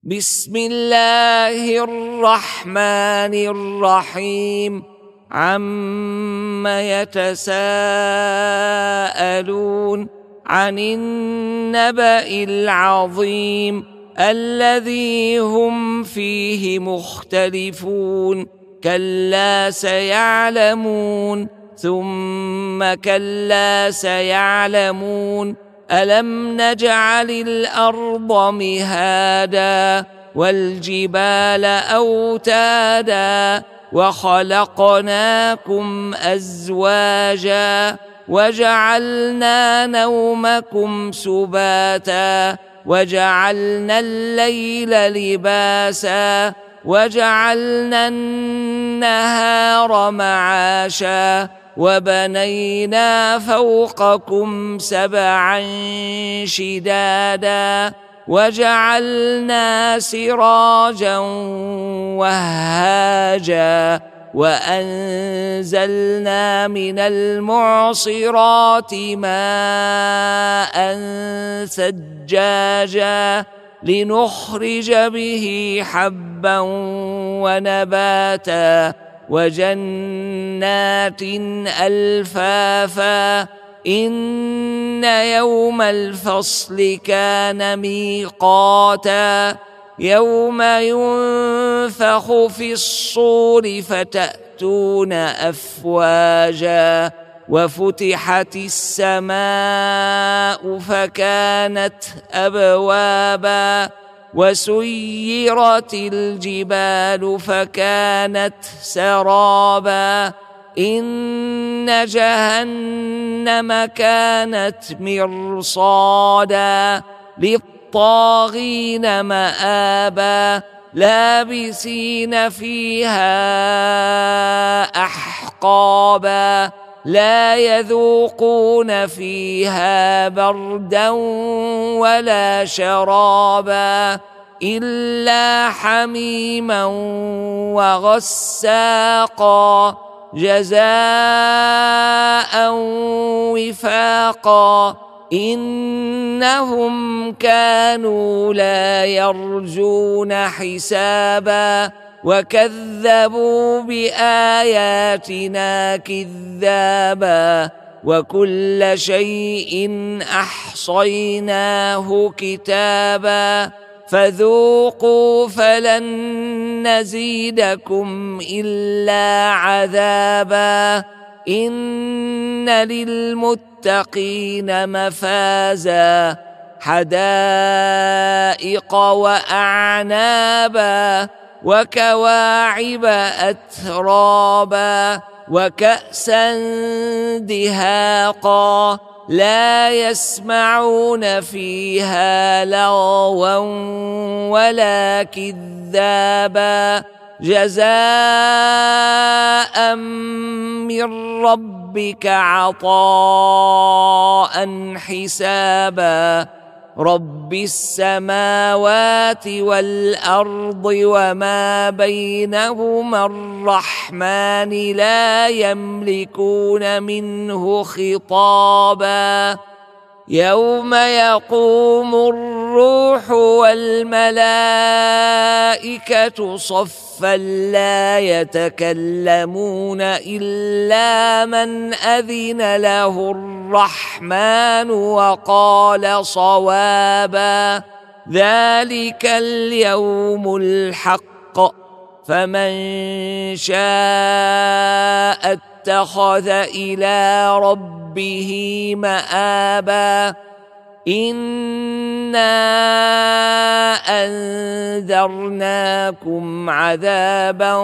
بسم الله الرحمن الرحيم عم يتساءلون عن النبأ العظيم الذي هم فيه مختلفون كلا سيعلمون ثم كلا سيعلمون ألم نجعل الأرض مهادا والجبال أوتادا وخلقناكم أزواجا وجعلنا نومكم سباتا وجعلنا الليل لباسا وجعلنا النهار معاشا وبنينا فوقكم سبعا شدادا وجعلنا سراجا وهاجا وأنزلنا من المعصرات ماء ثجاجا لنخرج به حبا ونباتا وجنات ألفافا إن يوم الفصل كان ميقاتا يوم ينفخ في الصور فتأتون أفواجا وفتحت السماء فكانت أبوابا وسيرت الجبال فكانت سرابا إن جهنم كانت مرصادا للطاغين مآبا لابسين فيها أحقابا لا يذوقون فيها بردا ولا شرابا إلا حميما وغساقا جزاء وفاقا إنهم كانوا لا يرجون حسابا وكذبوا بآياتنا كذابا وكل شيء أحصيناه كتابا فذوقوا فلن نزيدكم إلا عذابا إن للمتقين مفازا حدائق وأعنابا وكواعب أترابا وكأسا دهاقا لا يسمعون فيها لغوا ولا كذابا جزاء من ربك عطاء حسابا رب السماوات والأرض وما بينهما الرحمن لا يملكون منه خطابا يوم يقوم الروح والملائكة صفا لا يتكلمون إلا من أذن له الرحمن وقال صوابا ذلك اليوم الحق فمن شاء اتخذ إلى ربه مآبا إنا أنذرناكم عذابا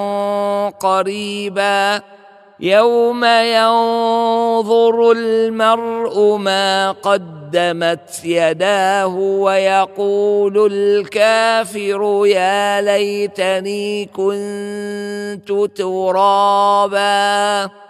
قريبا يوم ينظر المرء ما قدمت يداه ويقول الكافر يا ليتني كنت ترابا